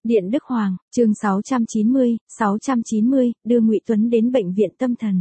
Điện Đức Hoàng, chương 690, đưa Ngụy Tuấn đến bệnh viện tâm thần.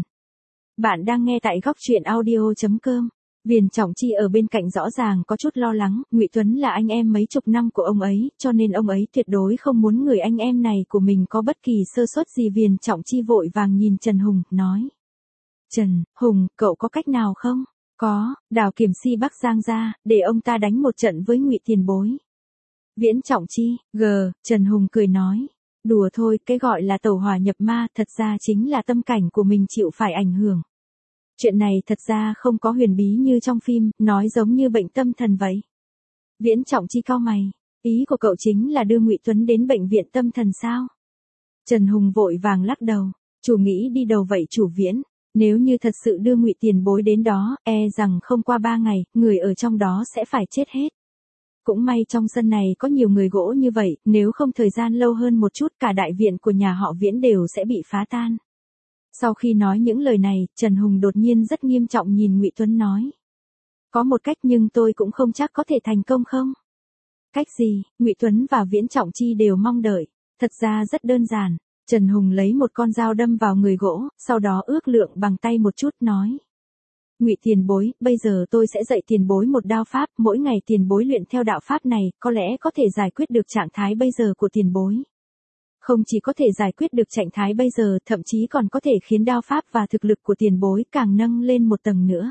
Bạn đang nghe tại góc truyện audio.com. Viên Trọng Chi ở bên cạnh rõ ràng có chút lo lắng, Ngụy Tuấn là anh em mấy chục năm của ông ấy, cho nên ông ấy tuyệt đối không muốn người anh em này của mình có bất kỳ sơ suất gì. Viên Trọng Chi vội vàng nhìn Trần Hùng, nói. Trần Hùng, cậu có cách nào không? Có, đào Kiểm Si Bắc Giang ra, để ông ta đánh một trận với Ngụy tiền bối. Viễn Trọng Chi, Trần Hùng cười nói. Đùa thôi, cái gọi là tẩu hỏa nhập ma thật ra chính là tâm cảnh của mình chịu phải ảnh hưởng. Chuyện này thật ra không có huyền bí như trong phim, nói giống như bệnh tâm thần vậy. Viễn Trọng Chi cau mày, ý của cậu chính là đưa Ngụy Tuấn đến bệnh viện tâm thần sao? Trần Hùng vội vàng lắc đầu, chủ nghĩ đi đầu vậy chủ Viễn. Nếu như thật sự đưa Ngụy tiền bối đến đó, rằng không qua 3 ngày, người ở trong đó sẽ phải chết hết. Cũng may trong sân này có nhiều người gỗ như vậy, nếu không thời gian lâu hơn một chút cả đại viện của nhà họ Viễn đều sẽ bị phá tan. Sau khi nói những lời này, Trần Hùng đột nhiên rất nghiêm trọng nhìn Ngụy Tuấn nói. Có một cách nhưng tôi cũng không chắc có thể thành công không? Cách gì? Ngụy Tuấn và Viễn Trọng Chi đều mong đợi. Thật ra rất đơn giản. Trần Hùng lấy một con dao đâm vào người gỗ, sau đó ước lượng bằng tay một chút nói. Ngụy tiền bối, bây giờ tôi sẽ dạy tiền bối một đao pháp, mỗi ngày tiền bối luyện theo đạo pháp này, có lẽ có thể giải quyết được trạng thái bây giờ của tiền bối. Không chỉ có thể giải quyết được trạng thái bây giờ, thậm chí còn có thể khiến đao pháp và thực lực của tiền bối càng nâng lên một tầng nữa.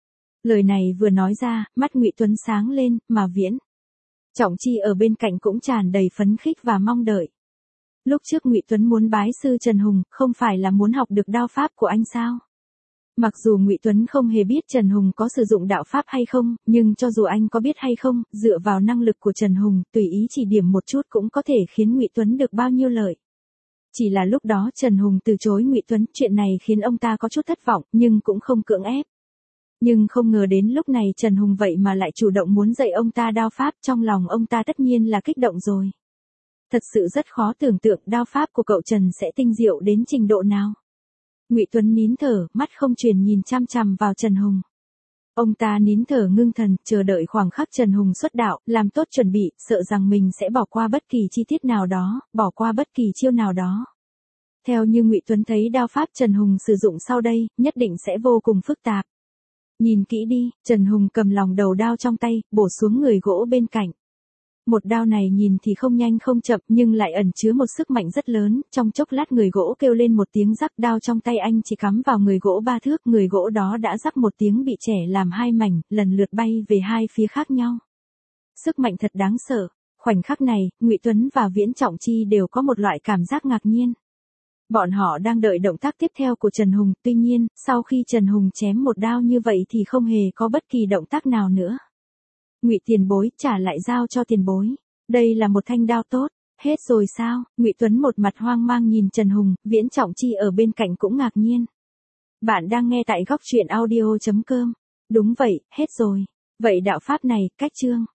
Lời này vừa nói ra, mắt Ngụy Tuấn sáng lên, mà Viễn Trọng Chi ở bên cạnh cũng tràn đầy phấn khích và mong đợi. Lúc trước Ngụy Tuấn muốn bái sư Trần Hùng, không phải là muốn học được đao pháp của anh sao? Mặc dù Ngụy Tuấn không hề biết Trần Hùng có sử dụng đạo pháp hay không, nhưng cho dù anh có biết hay không, dựa vào năng lực của Trần Hùng, tùy ý chỉ điểm một chút cũng có thể khiến Ngụy Tuấn được bao nhiêu lợi. Chỉ là lúc đó Trần Hùng từ chối Ngụy Tuấn, chuyện này khiến ông ta có chút thất vọng, nhưng cũng không cưỡng ép. Nhưng không ngờ đến lúc này Trần Hùng vậy mà lại chủ động muốn dạy ông ta đao pháp, trong lòng ông ta tất nhiên là kích động rồi. Thật sự rất khó tưởng tượng đao pháp của cậu Trần sẽ tinh diệu đến trình độ nào. Ngụy Tuấn nín thở, mắt không chuyển nhìn chăm chằm vào Trần Hùng. Ông ta nín thở ngưng thần, chờ đợi khoảng khắc Trần Hùng xuất đạo, làm tốt chuẩn bị, sợ rằng mình sẽ bỏ qua bất kỳ chi tiết nào đó, bỏ qua bất kỳ chiêu nào đó. Theo như Ngụy Tuấn thấy đao pháp Trần Hùng sử dụng sau đây, nhất định sẽ vô cùng phức tạp. Nhìn kỹ đi, Trần Hùng cầm lòng đầu đao trong tay, bổ xuống người gỗ bên cạnh. Một đao này nhìn thì không nhanh không chậm nhưng lại ẩn chứa một sức mạnh rất lớn, trong chốc lát người gỗ kêu lên một tiếng rắc, đao trong tay anh chỉ cắm vào người gỗ 3 thước, người gỗ đó đã rắc một tiếng bị chẻ làm 2 mảnh, lần lượt bay về 2 phía khác nhau. Sức mạnh thật đáng sợ. Khoảnh khắc này, Ngụy Tuấn và Viễn Trọng Chi đều có một loại cảm giác ngạc nhiên. Bọn họ đang đợi động tác tiếp theo của Trần Hùng, tuy nhiên, sau khi Trần Hùng chém một đao như vậy thì không hề có bất kỳ động tác nào nữa. Ngụy tiền bối, trả lại dao cho tiền bối. Đây là một thanh đao tốt. Hết rồi sao? Ngụy Tuấn một mặt hoang mang nhìn Trần Hùng, Viễn Trọng Chi ở bên cạnh cũng ngạc nhiên. Bạn đang nghe tại góc truyện audio.com. Đúng vậy, hết rồi. Vậy đạo pháp này, cách chương.